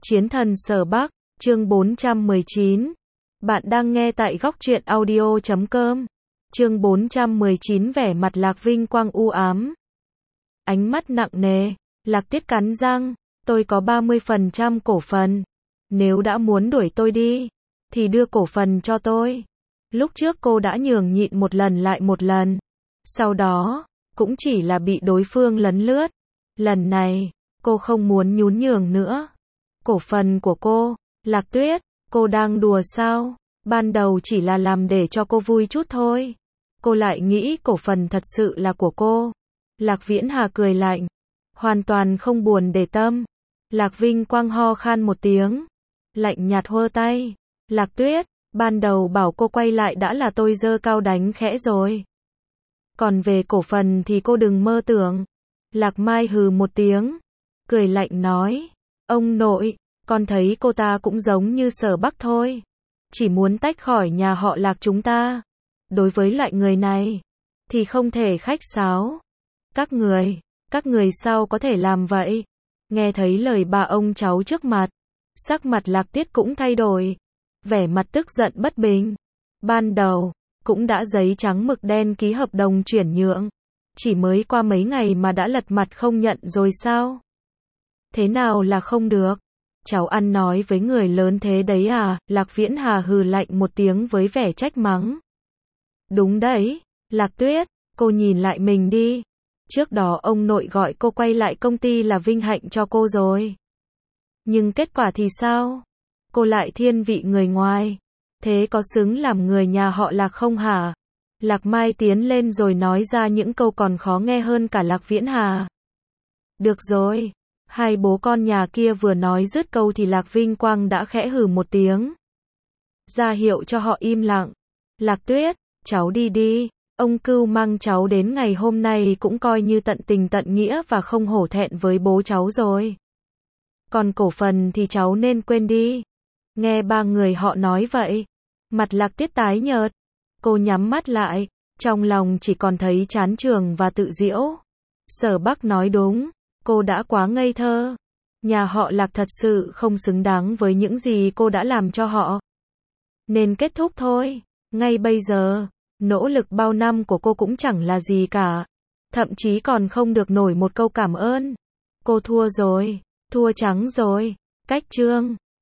Chiến thần Sở Bắc, chương 419. Bạn đang nghe tại góc truyện audio.com. Chương 419 vẻ mặt Lạc Vinh Quang u ám. Ánh mắt nặng nề, Lạc Tuyết cắn răng, tôi có 30% cổ phần. Nếu đã muốn đuổi tôi đi, thì đưa cổ phần cho tôi. Lúc trước cô đã nhường nhịn một lần lại một lần. Sau đó, cũng chỉ là bị đối phương lấn lướt. Lần này, cô không muốn nhún nhường nữa. Cổ phần của cô, Lạc Tuyết, cô đang đùa sao? Ban đầu chỉ là làm để cho cô vui chút thôi. Cô lại nghĩ cổ phần thật sự là của cô. Lạc Viễn Hà cười lạnh, hoàn toàn không buồn để tâm. Lạc Vinh Quang ho khan một tiếng, lạnh nhạt hơ tay. Lạc Tuyết, ban đầu bảo cô quay lại đã là tôi giơ cao đánh khẽ rồi. Còn về cổ phần thì cô đừng mơ tưởng. Lạc Mai hừ một tiếng, cười lạnh nói, ông nội, con thấy cô ta cũng giống như Sở Bắc thôi. Chỉ muốn tách khỏi nhà họ Lạc chúng ta. Đối với loại người này, thì không thể khách sáo. Các người sao có thể làm vậy? Nghe thấy lời bà ông cháu trước mặt, sắc mặt Lạc Tuyết cũng thay đổi. Vẻ mặt tức giận bất bình. Ban đầu, cũng đã giấy trắng mực đen ký hợp đồng chuyển nhượng. Chỉ mới qua mấy ngày mà đã lật mặt không nhận rồi sao? Thế nào là không được? Cháu ăn nói với người lớn thế đấy à? Lạc Viễn Hà hừ lạnh một tiếng với vẻ trách mắng. Đúng đấy, Lạc Tuyết, cô nhìn lại mình đi. Trước đó ông nội gọi cô quay lại công ty là vinh hạnh cho cô rồi. Nhưng kết quả thì sao? Cô lại thiên vị người ngoài. Thế có xứng làm người nhà họ Lạc không hả? Lạc Mai tiến lên rồi nói ra những câu còn khó nghe hơn cả Lạc Viễn Hà. Được rồi. Hai bố con nhà kia vừa nói dứt câu thì Lạc Vinh Quang đã khẽ hừ một tiếng. Ra hiệu cho họ im lặng. Lạc Tuyết, cháu đi đi. Ông Cưu mang cháu đến ngày hôm nay cũng coi như tận tình tận nghĩa và không hổ thẹn với bố cháu rồi. Còn cổ phần thì cháu nên quên đi. Nghe ba người họ nói vậy, mặt Lạc Tuyết tái nhợt. Cô nhắm mắt lại, trong lòng chỉ còn thấy chán chường và tự giễu. Sở Bắc nói đúng. Cô đã quá ngây thơ. Nhà họ Lạc thật sự không xứng đáng với những gì cô đã làm cho họ. Nên kết thúc thôi. Ngay bây giờ, nỗ lực bao năm của cô cũng chẳng là gì cả. Thậm chí còn không được nổi một câu cảm ơn. Cô thua rồi. Thua trắng rồi. Cách chương.